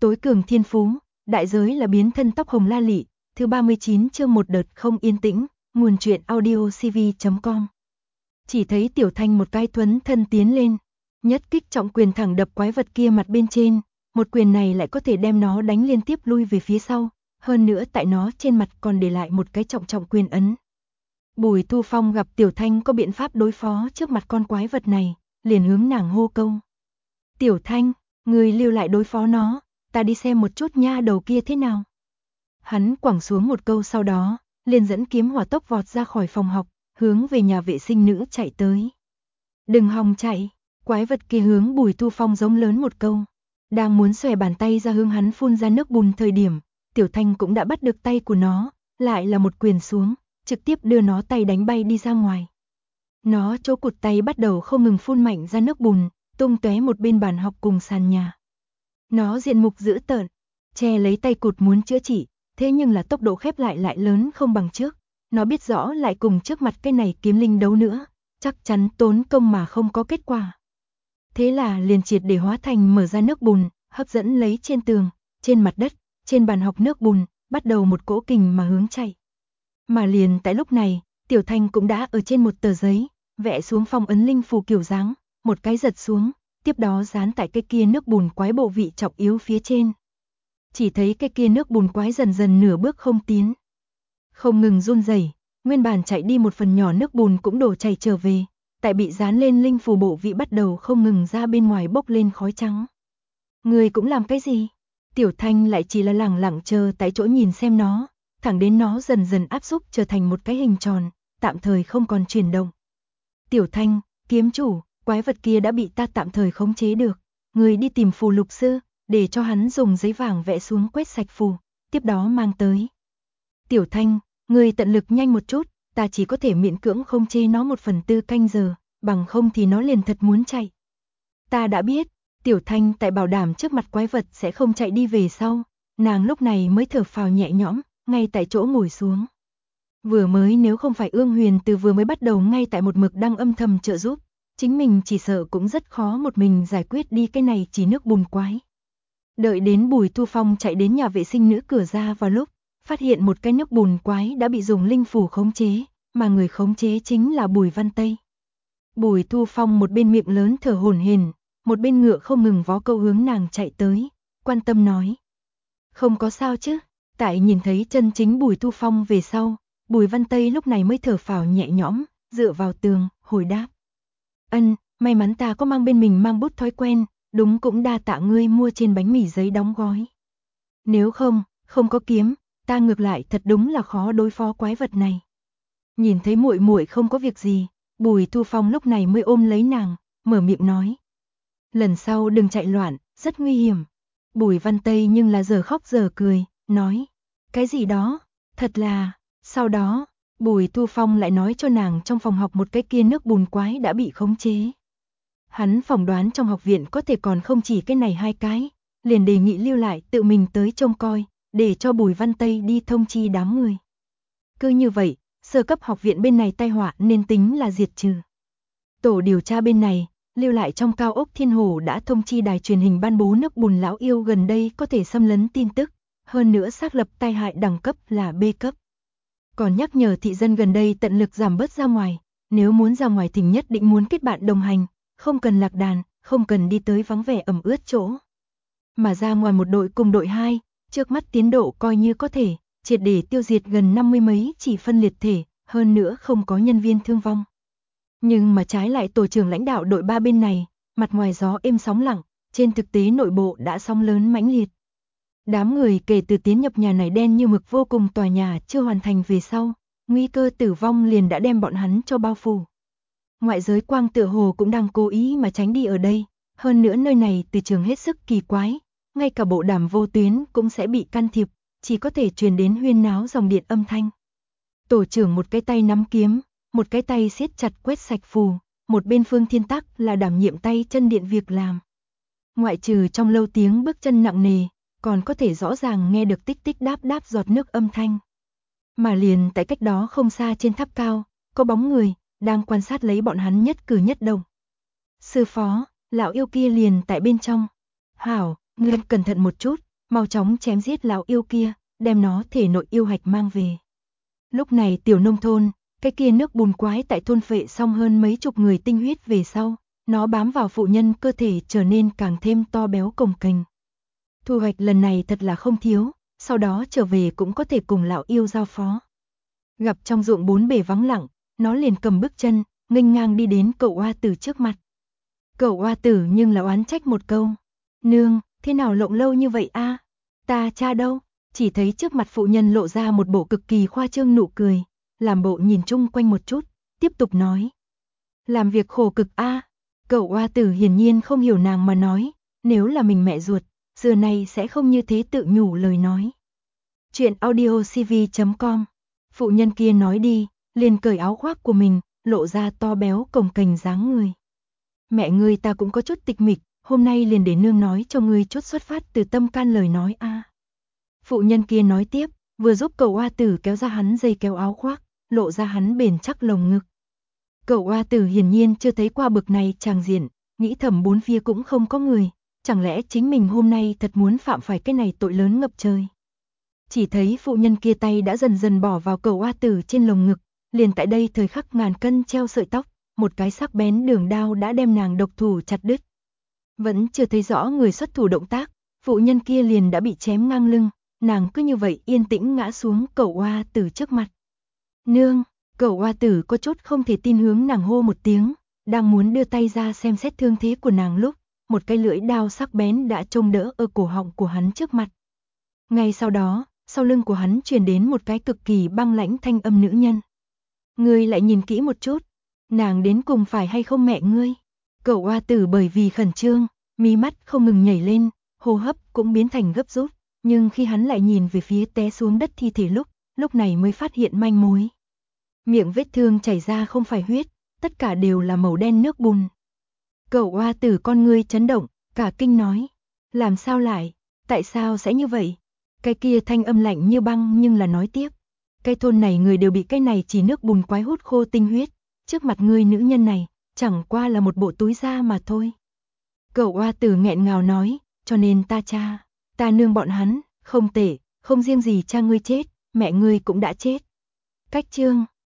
Tối cường thiên phú, đại giới là biến thân tóc hồng la lị, thứ 39 chương một đợt không yên tĩnh, nguồn truyện audio cv.com. Chỉ thấy Tiểu Thanh một cái thuấn thân tiến lên, nhất kích trọng quyền thẳng đập quái vật kia mặt bên trên, một quyền này lại có thể đem nó đánh liên tiếp lui về phía sau, hơn nữa tại nó trên mặt còn để lại một cái trọng quyền ấn. Bùi Thu Phong gặp Tiểu Thanh có biện pháp đối phó trước mặt con quái vật này, liền hướng nàng hô câu. Tiểu Thanh, người lưu lại đối phó nó, ta đi xem một chút nha đầu kia thế nào. Hắn quẳng xuống một câu sau đó, liền dẫn kiếm hỏa tốc vọt ra khỏi phòng học, hướng về nhà vệ sinh nữ chạy tới. Đừng hòng chạy, quái vật kia hướng Bùi Thu Phong giống lớn một câu. Đang muốn xòe bàn tay ra hướng hắn phun ra nước bùn thời điểm, Tiểu Thanh cũng đã bắt được tay của nó, lại là một quyền xuống, trực tiếp đưa nó tay đánh bay đi ra ngoài. Nó chỗ cụt tay bắt đầu không ngừng phun mạnh ra nước bùn, tung tóe một bên bàn học cùng sàn nhà. Nó diện mục dữ tợn, che lấy tay cụt muốn chữa trị, thế nhưng là tốc độ khép lại lớn không bằng trước. Nó biết rõ lại cùng trước mặt cái này kiếm linh đấu nữa, chắc chắn tốn công mà không có kết quả. Thế là liền triệt để hóa thành mở ra nước bùn, hấp dẫn lấy trên tường, trên mặt đất, trên bàn học nước bùn, bắt đầu một cỗ kình mà hướng chạy. Mà liền tại lúc này, Tiểu Thanh cũng đã ở trên một tờ giấy, vẽ xuống phong ấn linh phù kiểu dáng, một cái giật xuống, tiếp đó dán tại cái kia nước bùn quái bộ vị trọng yếu phía trên. Chỉ thấy cái kia nước bùn quái dần dần nửa bước không tiến, không ngừng run rẩy, nguyên bản chạy đi một phần nhỏ nước bùn cũng đổ chảy trở về, tại bị dán lên linh phù bộ vị bắt đầu không ngừng ra bên ngoài bốc lên khói trắng. Người cũng làm cái gì? Tiểu Thanh lại chỉ là lẳng lặng chờ tại chỗ nhìn xem nó, thẳng đến nó dần dần áp xúc trở thành một cái hình tròn, tạm thời không còn chuyển động. Tiểu Thanh, kiếm chủ, quái vật kia đã bị ta tạm thời khống chế được, người đi tìm phù lục sư, để cho hắn dùng giấy vàng vẽ xuống quét sạch phù, tiếp đó mang tới. Tiểu Thanh, người tận lực nhanh một chút, ta chỉ có thể miễn cưỡng khống chế nó 1/4 canh giờ, bằng không thì nó liền thật muốn chạy. Ta đã biết. Tiểu Thanh tại bảo đảm trước mặt quái vật sẽ không chạy đi về sau, nàng lúc này mới thở phào nhẹ nhõm, ngay tại chỗ ngồi xuống. Vừa mới nếu không phải Ương Huyền từ vừa mới bắt đầu ngay tại một mực đang âm thầm trợ giúp, chính mình chỉ sợ cũng rất khó một mình giải quyết đi cái này chỉ nước bùn quái. Đợi đến Bùi Thu Phong chạy đến nhà vệ sinh nữ cửa ra vào lúc, phát hiện một cái nước bùn quái đã bị dùng linh phủ khống chế, mà người khống chế chính là Bùi Văn Tây. Bùi Thu Phong một bên miệng lớn thở hổn hển, một bên ngựa không ngừng vó câu hướng nàng chạy tới, quan tâm nói. Không có sao chứ, tại nhìn thấy chân chính Bùi Thu Phong về sau, Bùi Văn Tây lúc này mới thở phào nhẹ nhõm, dựa vào tường, hồi đáp. May mắn ta có mang bên mình mang bút thói quen, đúng cũng đa tạ ngươi mua trên bánh mì giấy đóng gói. Nếu không có kiếm, ta ngược lại thật đúng là khó đối phó quái vật này. Nhìn thấy muội muội không có việc gì, Bùi Thu Phong lúc này mới ôm lấy nàng, mở miệng nói. Lần sau đừng chạy loạn, rất nguy hiểm. Bùi Văn Tây nhưng là giờ khóc giờ cười, nói. Cái gì đó, thật là. Sau đó, Bùi Thu Phong lại nói cho nàng trong phòng học một cái kia nước bùn quái đã bị khống chế. Hắn phỏng đoán trong học viện có thể còn không chỉ cái này hai cái, liền đề nghị lưu lại tự mình tới trông coi, để cho Bùi Văn Tây đi thông chi đám người. Cứ như vậy, sơ cấp học viện bên này tai họa nên tính là diệt trừ. Tổ điều tra bên này, lưu lại trong cao ốc Thiên Hồ đã thông chi đài truyền hình ban bố nước bùn lão yêu gần đây có thể xâm lấn tin tức, hơn nữa xác lập tai hại đẳng cấp là B cấp. Còn nhắc nhở thị dân gần đây tận lực giảm bớt ra ngoài, nếu muốn ra ngoài thì nhất định muốn kết bạn đồng hành, không cần lạc đàn, không cần đi tới vắng vẻ ẩm ướt chỗ. Mà ra ngoài một đội cùng đội 2, trước mắt tiến độ coi như có thể, triệt để tiêu diệt gần 50 mấy chỉ phân liệt thể, hơn nữa không có nhân viên thương vong. Nhưng mà trái lại tổ trưởng lãnh đạo đội 3 bên này, mặt ngoài gió êm sóng lặng, trên thực tế nội bộ đã sóng lớn mãnh liệt. Đám người kể từ tiến nhập nhà này đen như mực vô cùng tòa nhà chưa hoàn thành về sau, nguy cơ tử vong liền đã đem bọn hắn cho bao phủ. Ngoại giới quang tựa hồ cũng đang cố ý mà tránh đi ở đây, hơn nữa nơi này từ trường hết sức kỳ quái, ngay cả bộ đàm vô tuyến cũng sẽ bị can thiệp, chỉ có thể truyền đến huyên náo dòng điện âm thanh. Tổ trưởng một cái tay nắm kiếm, một cái tay siết chặt quét sạch phù, một bên Phương Thiên Tắc là đảm nhiệm tay chân điện việc làm. Ngoại trừ trong lâu tiếng bước chân nặng nề, còn có thể rõ ràng nghe được tích tích đáp đáp giọt nước âm thanh. Mà liền tại cách đó không xa trên tháp cao, có bóng người, đang quan sát lấy bọn hắn nhất cử nhất động. Sư phó, lão yêu kia liền tại bên trong. Hảo, ngươi cẩn thận một chút, mau chóng chém giết lão yêu kia, đem nó thể nội yêu hạch mang về. Lúc này tiểu nông thôn, cái kia nước bùn quái tại thôn phệ xong hơn mấy chục người tinh huyết về sau, nó bám vào phụ nhân cơ thể trở nên càng thêm to béo cồng kềnh. Thu hoạch lần này thật là không thiếu, sau đó trở về cũng có thể cùng lão yêu giao phó. Gặp trong ruộng bốn bề vắng lặng, nó liền cầm bước chân, nghênh ngang đi đến cậu oa tử trước mặt. Cậu oa tử nhưng là oán trách một câu. Nương, thế nào lộng lâu như vậy a? Ta cha đâu? Chỉ thấy trước mặt phụ nhân lộ ra một bộ cực kỳ khoa trương nụ cười, làm bộ nhìn chung quanh một chút, tiếp tục nói. Làm việc khổ cực a. Cậu oa tử hiển nhiên không hiểu nàng mà nói, nếu là mình mẹ ruột, giờ này sẽ không như thế tự nhủ lời nói. Chuyện audiocv.com. Phụ nhân kia nói đi, liền cởi áo khoác của mình, lộ ra to béo cồng kềnh dáng người. Mẹ ngươi ta cũng có chút tịch mịch, hôm nay liền để nương nói cho ngươi chút xuất phát từ tâm can lời nói a. Phụ nhân kia nói tiếp, vừa giúp cậu oa tử kéo ra hắn dây kéo áo khoác, lộ ra hắn bền chắc lồng ngực. Cậu oa tử hiển nhiên chưa thấy qua bực này tràng diện, nghĩ thầm bốn phía cũng không có người, chẳng lẽ chính mình hôm nay thật muốn phạm phải cái này tội lớn ngập trời. Chỉ thấy phụ nhân kia tay đã dần dần bỏ vào cậu oa tử trên lồng ngực, liền tại đây thời khắc ngàn cân treo sợi tóc, một cái sắc bén đường đao đã đem nàng độc thủ chặt đứt. Vẫn chưa thấy rõ người xuất thủ động tác, phụ nhân kia liền đã bị chém ngang lưng, nàng cứ như vậy yên tĩnh ngã xuống cậu oa tử trước mặt. Nương, cậu oa tử có chút không thể tin hướng nàng hô một tiếng, đang muốn đưa tay ra xem xét thương thế của nàng lúc, một cái lưỡi đao sắc bén đã trông đỡ ở cổ họng của hắn trước mặt. Ngay sau đó, sau lưng của hắn truyền đến một cái cực kỳ băng lãnh thanh âm nữ nhân. Ngươi lại nhìn kỹ một chút, nàng đến cùng phải hay không mẹ ngươi? Cậu oa tử bởi vì khẩn trương, mí mắt không ngừng nhảy lên, hô hấp cũng biến thành gấp rút, nhưng khi hắn lại nhìn về phía té xuống đất thi thể lúc này mới phát hiện manh mối. Miệng vết thương chảy ra không phải huyết, tất cả đều là màu đen nước bùn. Cậu oa tử con ngươi chấn động, cả kinh nói, làm sao lại, tại sao sẽ như vậy? Cái kia thanh âm lạnh như băng nhưng là nói tiếp, cái thôn này người đều bị cái này chỉ nước bùn quái hút khô tinh huyết, trước mặt ngươi nữ nhân này, chẳng qua là một bộ túi da mà thôi. Cậu oa tử nghẹn ngào nói, cho nên ta nương bọn hắn, không tệ, không riêng gì cha ngươi chết, mẹ ngươi cũng đã chết. Cách chương